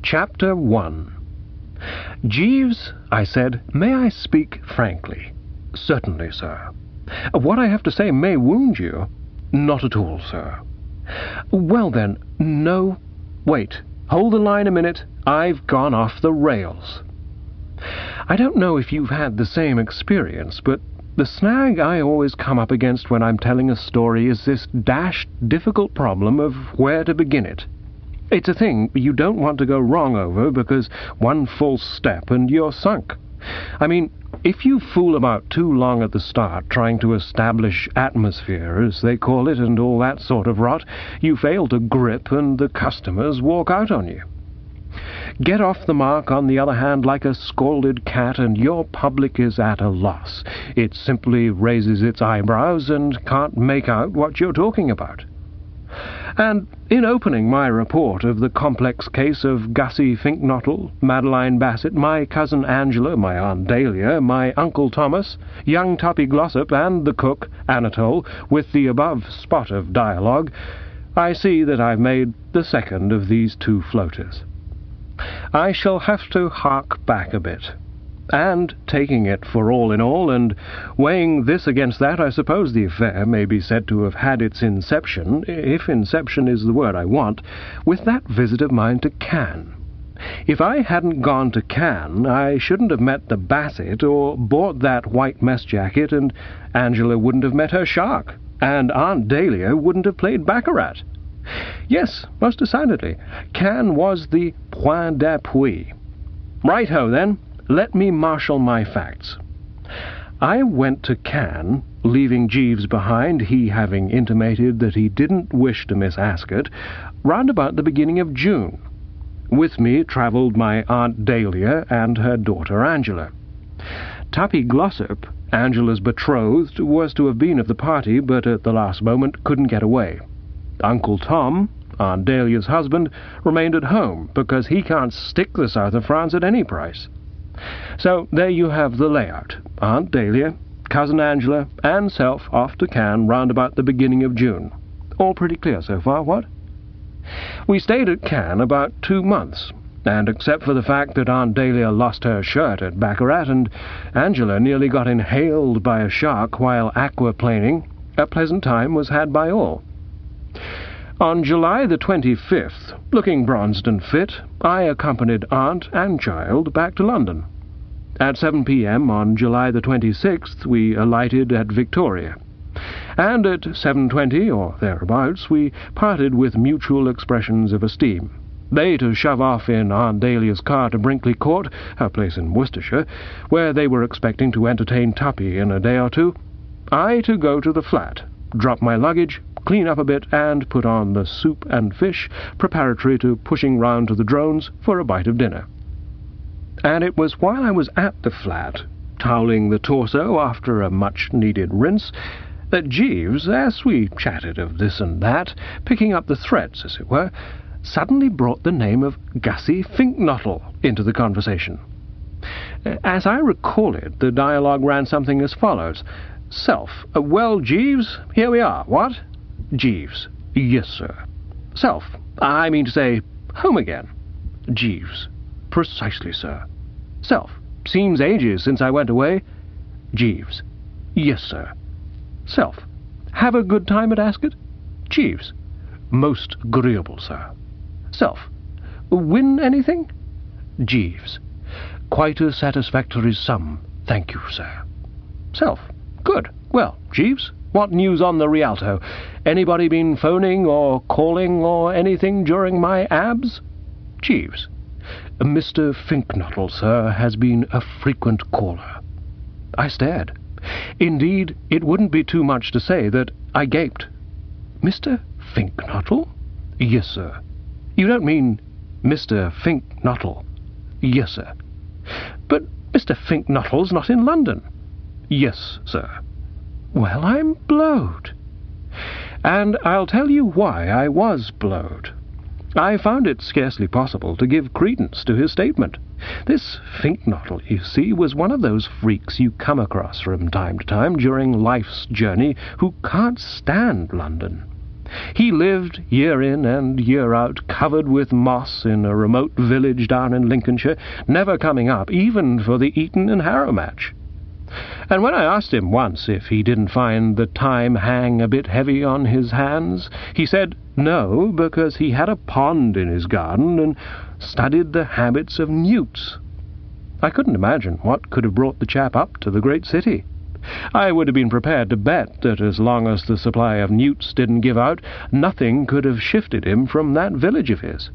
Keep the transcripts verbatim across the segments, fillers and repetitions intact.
Chapter one. "Jeeves," I said, "may I speak frankly?" "Certainly, sir." "What I have to say may wound you." "Not at all, sir." "Well, then, no... Wait, hold the line a minute. I've gone off the rails." I don't know if you've had the same experience, but the snag I always come up against when I'm telling a story is this dashed difficult problem of where to begin it. It's a thing you don't want to go wrong over, because one false step and you're sunk. I mean, if you fool about too long at the start trying to establish atmosphere, as they call it, and all that sort of rot, you fail to grip and the customers walk out on you. Get off the mark, on the other hand, like a scalded cat, and your public is at a loss. It simply raises its eyebrows and can't make out what you're talking about. And in opening my report of the complex case of Gussie Finknottle, Madeline Bassett, my cousin Angela, my Aunt Dahlia, my Uncle Thomas, young Tuppy Glossop, and the cook, Anatole, with the above spot of dialogue, I see that I've made the second of these two floaters. I shall have to hark back a bit. And, taking it for all in all, and weighing this against that, I suppose the affair may be said to have had its inception, if inception is the word I want, with that visit of mine to Cannes. If I hadn't gone to Cannes, I shouldn't have met the Bassett, or bought that white mess jacket, and Angela wouldn't have met her shark, and Aunt Dahlia wouldn't have played baccarat. Yes, most decidedly, Cannes was the point d'appui. Right-ho, then. Let me marshal my facts. I went to Cannes, leaving Jeeves behind, he having intimated that he didn't wish to miss Ascot, round about the beginning of June. With me travelled my Aunt Dahlia and her daughter Angela. Tuppy Glossop, Angela's betrothed, was to have been of the party, but at the last moment couldn't get away. Uncle Tom, Aunt Dahlia's husband, remained at home, because he can't stick the south of France at any price. So there you have the layout. Aunt Dahlia, cousin Angela, and self off to Cannes round about the beginning of June. All pretty clear so far, what? We stayed at Cannes about two months, and except for the fact that Aunt Dahlia lost her shirt at baccarat and Angela nearly got inhaled by a shark while aquaplaning, a pleasant time was had by all. On July the twenty-fifth, looking bronzed and fit, I accompanied aunt and child back to London. At seven p.m. on July the twenty-sixth we alighted at Victoria, and at seven twenty, or thereabouts, we parted with mutual expressions of esteem. They to shove off in Aunt Dahlia's car to Brinkley Court, her place in Worcestershire, where they were expecting to entertain Tuppy in a day or two. I to go to the flat, drop my luggage, clean up a bit, and put on the soup and fish, preparatory to pushing round to the Drones for a bite of dinner. And it was while I was at the flat, toweling the torso after a much-needed rinse, that Jeeves, as we chatted of this and that, picking up the threads, as it were, suddenly brought the name of Gussie Finknottle into the conversation. As I recall it, the dialogue ran something as follows. Self. Well, Jeeves, here we are, what? Jeeves. Yes, sir. Self. I mean to say, home again. Jeeves. Precisely, sir. Self. Seems ages since I went away. Jeeves. Yes, sir. Self. Have a good time at Ascot? Jeeves. Most agreeable, sir. Self. Win anything? Jeeves. Quite a satisfactory sum, thank you, sir. Self. Good. Well, Jeeves, what news on the Rialto? Anybody been phoning or calling or anything during my abs? Jeeves. Mister Finknottle, sir, has been a frequent caller. I stared. Indeed, it wouldn't be too much to say that I gaped. Mister Finknottle? Yes, sir. You don't mean Mister Finknottle? Yes, sir. But Mister Finknottle's not in London. Yes, sir. Well, I'm blowed. And I'll tell you why I was blowed. I found it scarcely possible to give credence to his statement. This Finknottle, you see, was one of those freaks you come across from time to time during life's journey who can't stand London. He lived year in and year out, covered with moss in a remote village down in Lincolnshire, never coming up, even for the Eton and Harrow match. And when I asked him once if he didn't find the time hang a bit heavy on his hands, he said no, because he had a pond in his garden and studied the habits of newts. I couldn't imagine what could have brought the chap up to the great city. I would have been prepared to bet that as long as the supply of newts didn't give out, nothing could have shifted him from that village of his.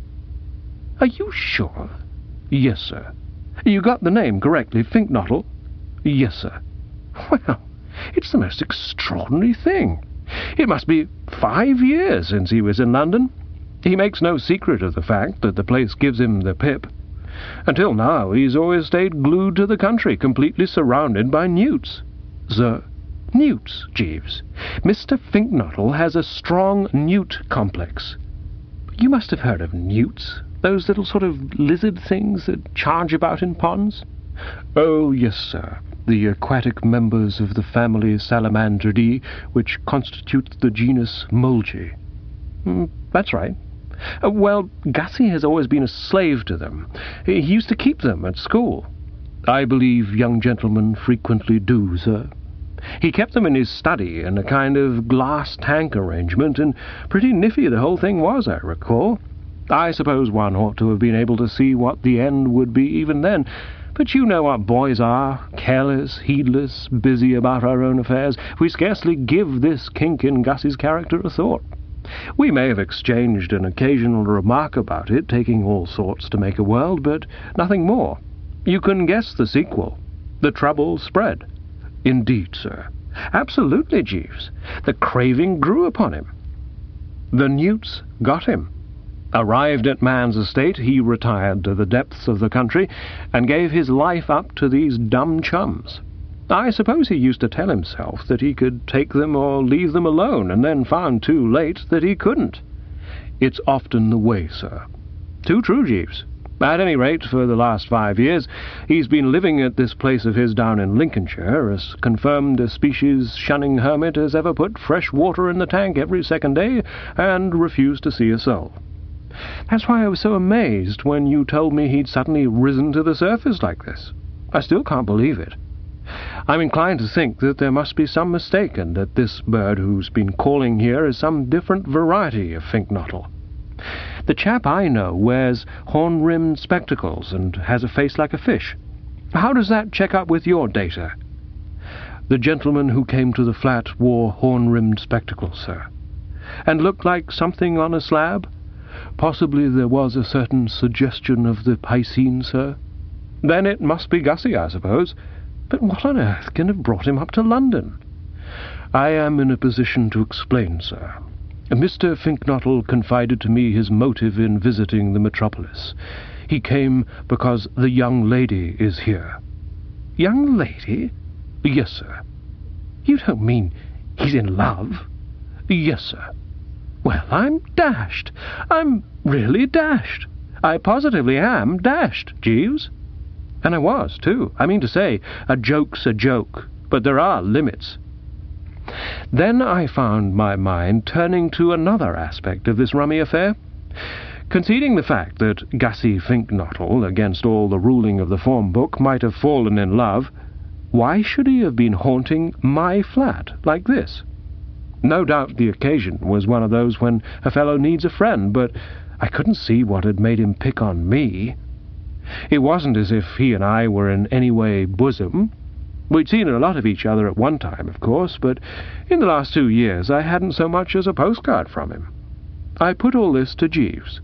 Are you sure? Yes, sir. You got the name correctly, Finknottle? Yes, sir. Well, it's the most extraordinary thing. It must be five years since he was in London. He makes no secret of the fact that the place gives him the pip. Until now, he's always stayed glued to the country, completely surrounded by newts. Sir, newts, Jeeves. Mister Finknottle has a strong newt complex. You must have heard of newts, those little sort of lizard things that charge about in ponds? Oh, yes, sir. The aquatic members of the family Salamandridae, which constitutes the genus Molgi. Mm, that's right. Uh, well, Gussie has always been a slave to them. He used to keep them at school. I believe young gentlemen frequently do, sir. He kept them in his study in a kind of glass tank arrangement, and pretty niffy the whole thing was, I recall. I suppose one ought to have been able to see what the end would be even then, but you know what boys are, careless, heedless, busy about our own affairs. We scarcely give this kink in Gussie's character a thought. We may have exchanged an occasional remark about it, taking all sorts to make a world, but nothing more. You can guess the sequel. The trouble spread. Indeed, sir. Absolutely, Jeeves. The craving grew upon him. The newts got him. Arrived at man's estate, he retired to the depths of the country and gave his life up to these dumb chums. I suppose he used to tell himself that he could take them or leave them alone, and then found too late that he couldn't. It's often the way, sir. Too true, Jeeves. At any rate, for the last five years, he's been living at this place of his down in Lincolnshire, as confirmed a species-shunning hermit as ever put fresh water in the tank every second day, and refused to see a soul. That's why I was so amazed when you told me he'd suddenly risen to the surface like this. I still can't believe it. I'm inclined to think that there must be some mistake, and that this bird who's been calling here is some different variety of Finknottle. The chap I know wears horn-rimmed spectacles and has a face like a fish. How does that check up with your data? The gentleman who came to the flat wore horn-rimmed spectacles, sir, and looked like something on a slab. Possibly there was a certain suggestion of the Piscine, sir. Then it must be Gussie, I suppose. But what on earth can have brought him up to London? I am in a position to explain, sir. Mister Finknottle confided to me his motive in visiting the metropolis. He came because the young lady is here. Young lady? Yes, sir. You don't mean he's in love? Yes, sir. Well, I'm dashed. I'm really dashed. I positively am dashed, Jeeves. And I was, too. I mean to say, a joke's a joke, but there are limits. Then I found my mind turning to another aspect of this rummy affair. Conceding the fact that Gussie Finknottle, against all the ruling of the form book, might have fallen in love, why should he have been haunting my flat like this? No doubt the occasion was one of those when a fellow needs a friend, but I couldn't see what had made him pick on me. It wasn't as if he and I were in any way bosom. We'd seen a lot of each other at one time, of course, but in the last two years I hadn't so much as a postcard from him. I put all this to Jeeves.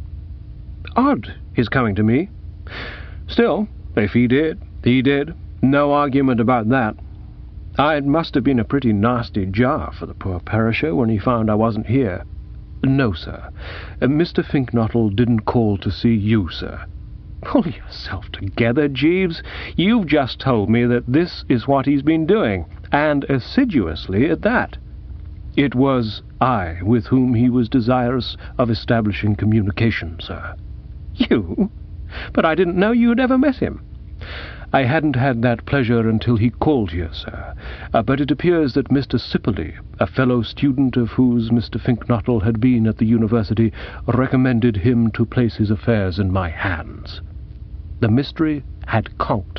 Odd, his coming to me. Still, if he did, he did. No argument about that. It must have been a pretty nasty jar for the poor perisher when he found I wasn't here. No, sir. Mister Finknottle didn't call to see you, sir. Pull yourself together, Jeeves. You've just told me that this is what he's been doing, and assiduously at that. It was I with whom he was desirous of establishing communication, sir. You? But I didn't know you had ever met him. I hadn't had that pleasure until he called here, sir, uh, but it appears that Mister Sipperley, a fellow student of whose Mister Finknottle had been at the university, recommended him to place his affairs in my hands. The mystery had conked.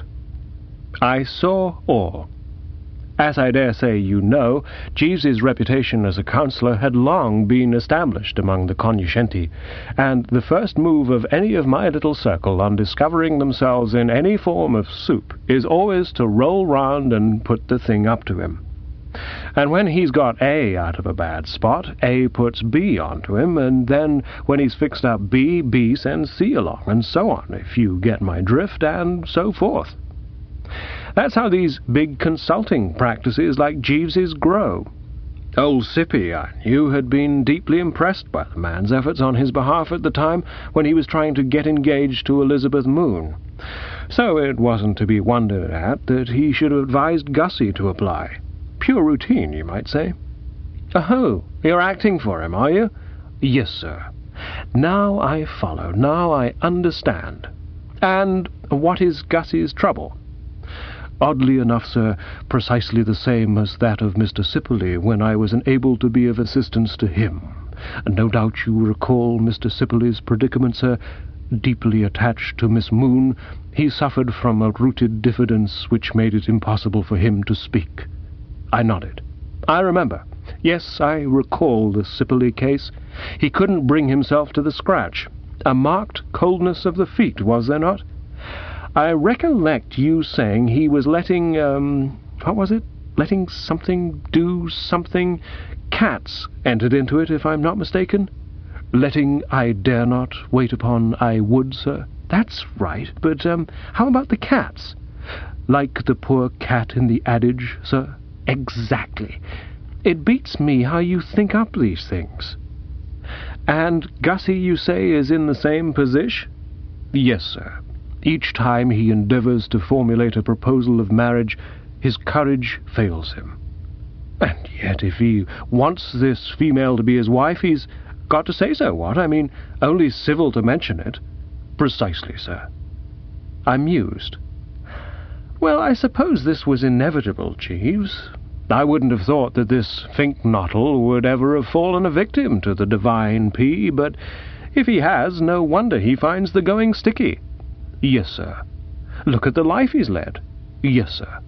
I saw all. As I dare say you know, Jeeves's reputation as a counsellor had long been established among the cognoscenti, and the first move of any of my little circle on discovering themselves in any form of soup is always to roll round and put the thing up to him. And when he's got A out of a bad spot, A puts B onto him, and then when he's fixed up B, B sends C along, and so on, if you get my drift, and so forth. That's how these big consulting practices like Jeeves's grow. Old Sippy, I knew, had been deeply impressed by the man's efforts on his behalf at the time when he was trying to get engaged to Elizabeth Moon. So it wasn't to be wondered at that he should have advised Gussie to apply. Pure routine, you might say. Oh, you're acting for him, are you? Yes, sir. Now I follow, now I understand. And what is Gussie's trouble? Oddly enough, sir, precisely the same as that of Mister Sipperley when I was unable to be of assistance to him. No doubt you recall Mister Sipperley's predicament, sir. Deeply attached to Miss Moon, he suffered from a rooted diffidence which made it impossible for him to speak. I nodded. I remember. Yes, I recall the Sipperley case. He couldn't bring himself to the scratch. A marked coldness of the feet, was there not? I recollect you saying he was letting, um, what was it? Letting something do something. Cats entered into it, if I'm not mistaken. Letting I dare not wait upon I would, sir. That's right, but, um, how about the cats? Like the poor cat in the adage, sir? Exactly. It beats me how you think up these things. And Gussie, you say, is in the same position? Yes, sir. Each time he endeavours to formulate a proposal of marriage, his courage fails him. And yet if he wants this female to be his wife, he's got to say so, what? I mean, only civil to mention it. Precisely, sir. I mused. Well, I suppose this was inevitable, Jeeves. I wouldn't have thought that this Finknottle would ever have fallen a victim to the divine P, but if he has, no wonder he finds the going sticky. Yes, sir. Look at the life he's led. Yes, sir.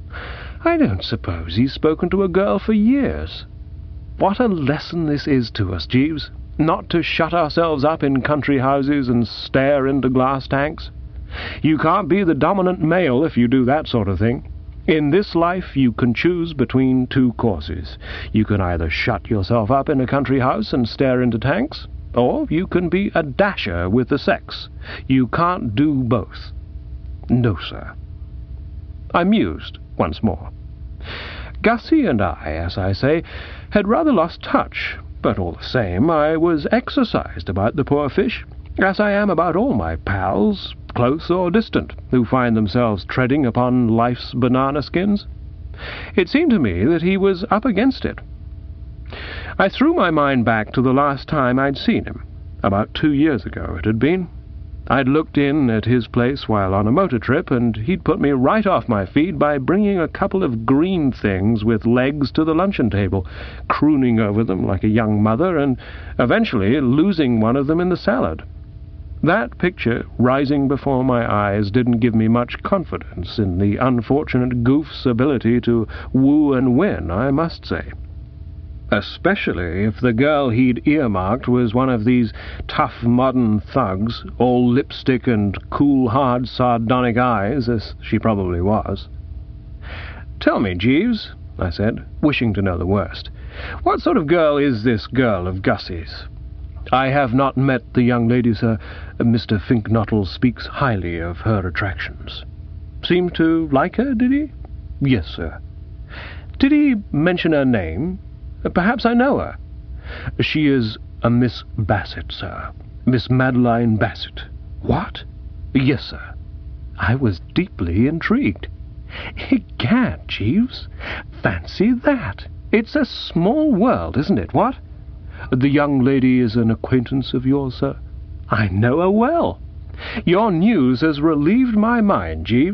I don't suppose he's spoken to a girl for years. What a lesson this is to us, Jeeves, not to shut ourselves up in country houses and stare into glass tanks. You can't be the dominant male if you do that sort of thing. In this life you can choose between two courses. You can either shut yourself up in a country house and stare into tanks, or you can be a dasher with the sex. You can't do both. No, sir. I mused once more. Gussie and I, as I say, had rather lost touch, but all the same I was exercised about the poor fish, as I am about all my pals, close or distant, who find themselves treading upon life's banana skins. It seemed to me that he was up against it. I threw my mind back to the last time I'd seen him. About two years ago it had been. I'd looked in at his place while on a motor trip, and he'd put me right off my feed by bringing a couple of green things with legs to the luncheon table, crooning over them like a young mother, and eventually losing one of them in the salad. That picture, rising before my eyes, didn't give me much confidence in the unfortunate goof's ability to woo and win, I must say. Especially if the girl he'd earmarked was one of these tough modern thugs, all lipstick and cool, hard, sardonic eyes, as she probably was. "Tell me, Jeeves," I said, wishing to know the worst, "what sort of girl is this girl of Gussie's? I have not met the young lady, sir. Mister Finknottle speaks highly of her attractions." "Seemed to like her, did he?" "Yes, sir." "Did he mention her name? Perhaps I know her." "She is a Miss Bassett, sir. Miss Madeline Bassett." "What?" "Yes, sir." I was deeply intrigued. Egad, Jeeves, fancy that! It's a small world, isn't it, what? "The young lady is an acquaintance of yours, sir?" "I know her well. Your news has relieved my mind, Jeeves.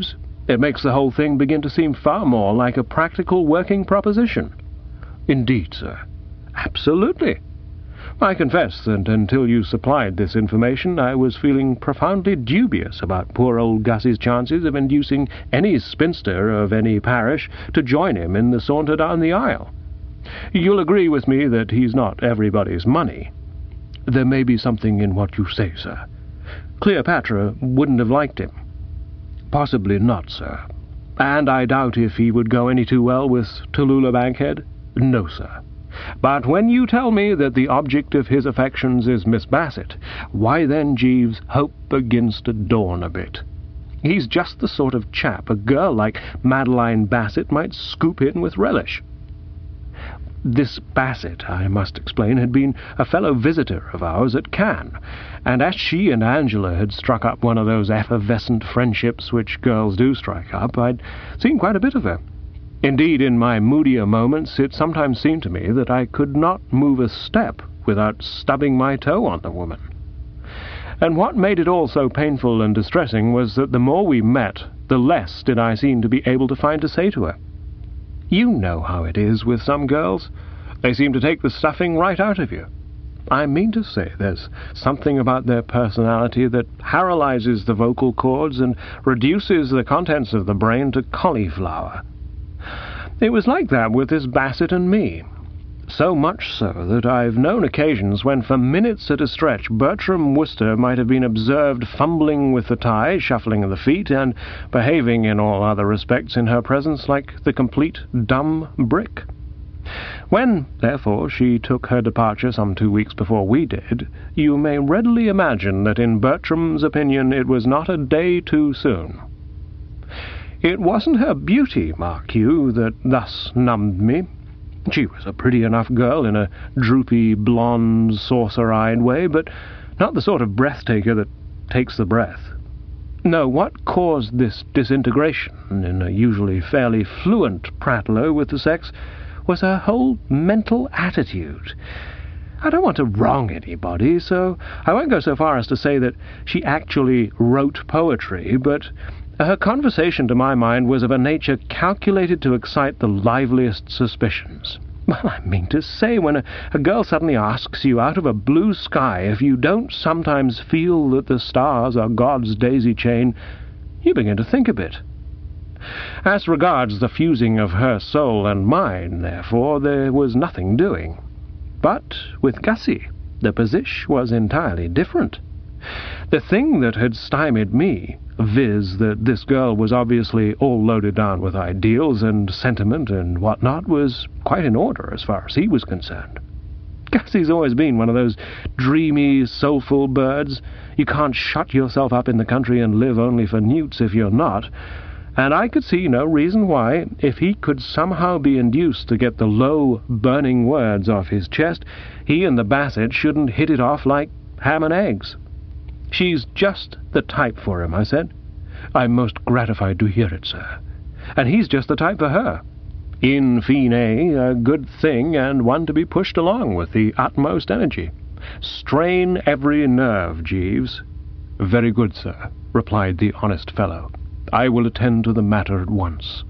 It makes the whole thing begin to seem far more like a practical working proposition. Indeed, sir. Absolutely. I confess that until you supplied this information, I was feeling profoundly dubious about poor old Gussie's chances of inducing any spinster of any parish to join him in the saunter down the aisle. You'll agree with me that he's not everybody's money. There may be something in what you say, sir. Cleopatra wouldn't have liked him. Possibly not, sir. And I doubt if he would go any too well with Tallulah Bankhead. No, sir. But when you tell me that the object of his affections is Miss Bassett, why then, Jeeves, hope begins to dawn a bit. He's just the sort of chap a girl like Madeline Bassett might scoop in with relish. This Bassett, I must explain, had been a fellow visitor of ours at Cannes, and as she and Angela had struck up one of those effervescent friendships which girls do strike up, I'd seen quite a bit of her. Indeed, in my moodier moments, it sometimes seemed to me that I could not move a step without stubbing my toe on the woman. And what made it all so painful and distressing was that the more we met, the less did I seem to be able to find to say to her. You know how it is with some girls. They seem to take the stuffing right out of you. I mean to say there's something about their personality that paralyzes the vocal cords and reduces the contents of the brain to cauliflower. It was like that with this Bassett and me. So much so that I've known occasions when for minutes at a stretch Bertram Wooster might have been observed fumbling with the tie, shuffling the feet, and behaving in all other respects in her presence like the complete dumb brick. When, therefore, she took her departure some two weeks before we did, you may readily imagine that in Bertram's opinion it was not a day too soon. It wasn't her beauty, mark you, that thus numbed me. She was a pretty enough girl in a droopy, blonde, saucer-eyed way, but not the sort of breath-taker that takes the breath. No, what caused this disintegration in a usually fairly fluent prattler with the sex was her whole mental attitude. I don't want to wrong anybody, so I won't go so far as to say that she actually wrote poetry, but her conversation, to my mind, was of a nature calculated to excite the liveliest suspicions. Well, I mean to say, when a, a girl suddenly asks you out of a blue sky if you don't sometimes feel that the stars are God's daisy chain, you begin to think a bit. As regards the fusing of her soul and mine, therefore, there was nothing doing. But with Gussie, the position was entirely different. The thing that had stymied me, viz. That this girl was obviously all loaded down with ideals and sentiment and what-not, was quite in order as far as he was concerned. Gussie's always been one of those dreamy, soulful birds. You can't shut yourself up in the country and live only for newts if you're not, and I could see no reason why, if he could somehow be induced to get the low, burning words off his chest, he and the Bassett shouldn't hit it off like ham and eggs. She's just the type for him, I said. I'm most gratified to hear it, sir. And he's just the type for her. In fine, a good thing, and one to be pushed along with the utmost energy. Strain every nerve, Jeeves. Very good, sir, replied the honest fellow. I will attend to the matter at once.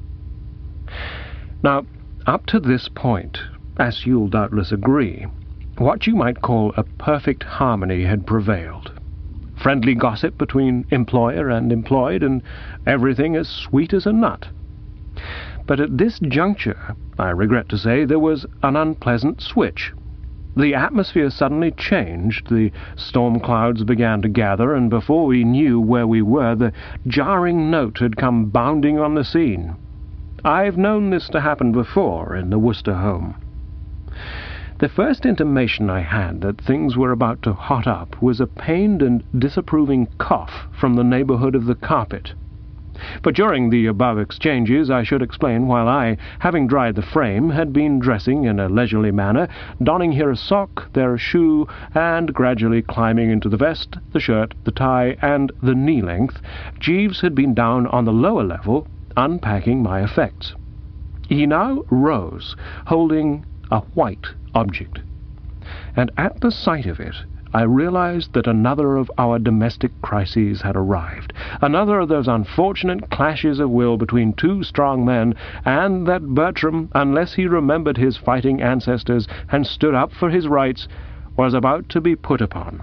Now, up to this point, as you'll doubtless agree, what you might call a perfect harmony had prevailed. Friendly gossip between employer and employed, and everything as sweet as a nut. But at this juncture, I regret to say, there was an unpleasant switch. The atmosphere suddenly changed, the storm clouds began to gather, and before we knew where we were, the jarring note had come bounding on the scene. I've known this to happen before in the Wooster home. The first intimation I had that things were about to hot up was a pained and disapproving cough from the neighborhood of the carpet. But during the above exchanges I should explain, while I, having dried the frame, had been dressing in a leisurely manner, donning here a sock, there a shoe, and gradually climbing into the vest, the shirt, the tie, and the knee-length, Jeeves had been down on the lower level, unpacking my effects. He now rose, holding a white object, and at the sight of it I realized that another of our domestic crises had arrived, another of those unfortunate clashes of will between two strong men, and that Bertram, unless he remembered his fighting ancestors and stood up for his rights, was about to be put upon.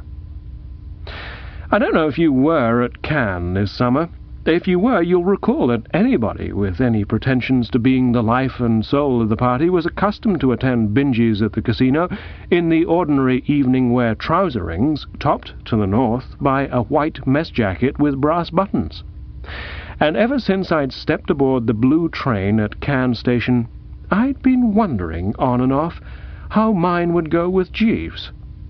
I don't know if you were at Cannes this summer. If you were, you'll recall that anybody with any pretensions to being the life and soul of the party was accustomed to attend binges at the casino in the ordinary evening wear trouserings, topped to the north by a white mess jacket with brass buttons. And ever since I'd stepped aboard the blue train at Cannes station, I'd been wondering, on and off, how mine would go with Jeeves.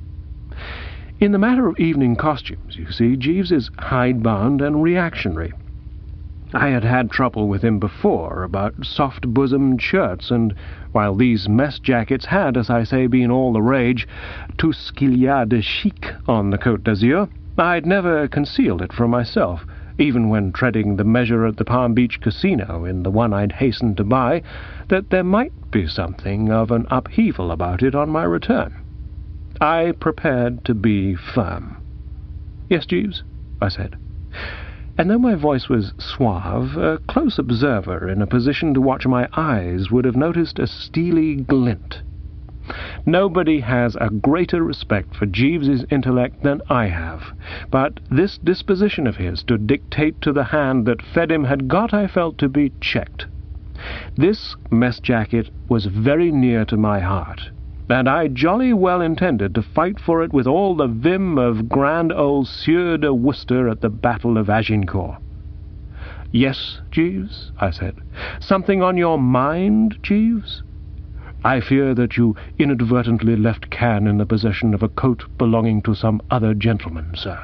In the matter of evening costumes, you see, Jeeves is hidebound and reactionary. I had had trouble with him before about soft-bosomed shirts, and while these mess jackets had, as I say, been all the rage, tout ce qu'il y a de chic on the Côte d'Azur, I'd never concealed it from myself, even when treading the measure at the Palm Beach Casino in the one I'd hastened to buy, that there might be something of an upheaval about it on my return. I prepared to be firm. "Yes, Jeeves?" I said. And though my voice was suave, a close observer in a position to watch my eyes would have noticed a steely glint. Nobody has a greater respect for Jeeves's intellect than I have, but this disposition of his to dictate to the hand that fed him had got, I felt, to be checked. This mess jacket was very near to my heart, and I jolly well intended to fight for it with all the vim of grand old Sieur de Worcester at the Battle of Agincourt. "Yes, Jeeves?" I said. "Something on your mind, Jeeves? I fear that you inadvertently left Cannes in the possession of a coat belonging to some other gentleman, sir."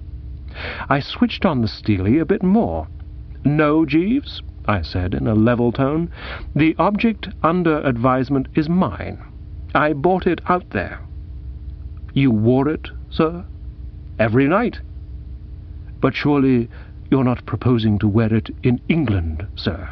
I switched on the Steely a bit more. "No, Jeeves," I said in a level tone. "The object under advisement is mine. I bought it out there." "You wore it, sir?" "Every night." "But surely you're not proposing to wear it in England, sir?"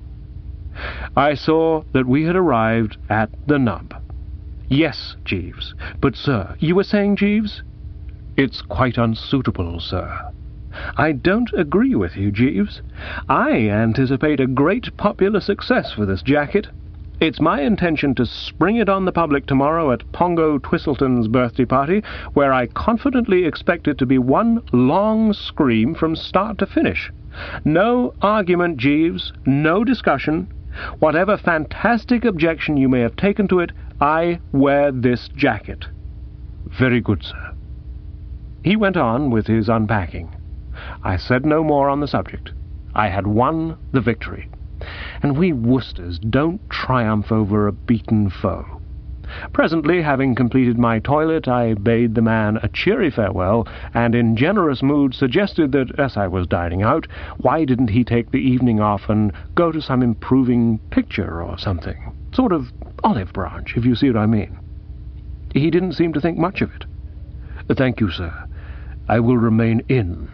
I saw that we had arrived at the nub. "Yes, Jeeves. But, sir, you were saying, Jeeves?" "It's quite unsuitable, sir." "I don't agree with you, Jeeves. I anticipate a great popular success for this jacket. It's my intention to spring it on the public tomorrow at Pongo Twistleton's birthday party, where I confidently expect it to be one long scream from start to finish. No argument, Jeeves, no discussion. Whatever fantastic objection you may have taken to it, I wear this jacket." "Very good, sir." He went on with his unpacking. I said no more on the subject. I had won the victory, and we Worcesters don't triumph over a beaten foe. Presently, having completed my toilet, I bade the man a cheery farewell, and in generous mood suggested that, as I was dining out, why didn't he take the evening off and go to some improving picture or something? Sort of olive branch, if you see what I mean. He didn't seem to think much of it. "Thank you, sir. I will remain in."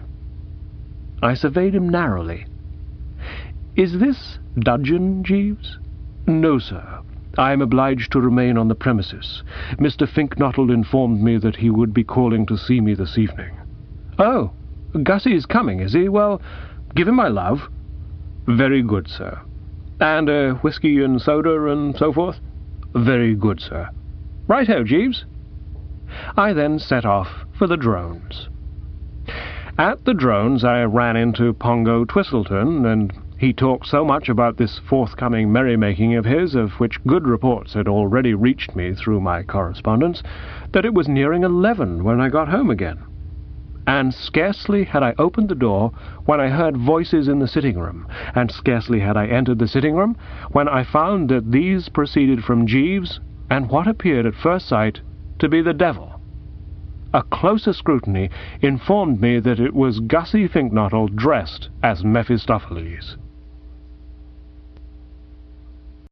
I surveyed him narrowly. "Is this dudgeon, Jeeves?" "No, sir. I am obliged to remain on the premises. Mister Finknottle informed me that he would be calling to see me this evening." "Oh, Gussie's coming, is he? Well, give him my love." "Very good, sir." "And a whiskey and soda and so forth?" "Very good, sir." "Right-ho, Jeeves." I then set off for the Drones. At the Drones I ran into Pongo Twistleton, and he talked so much about this forthcoming merrymaking of his, of which good reports had already reached me through my correspondence, that it was nearing eleven when I got home again. And scarcely had I opened the door when I heard voices in the sitting-room, and scarcely had I entered the sitting-room when I found that these proceeded from Jeeves and what appeared at first sight to be the devil. A closer scrutiny informed me that it was Gussie Finknottle dressed as Mephistopheles.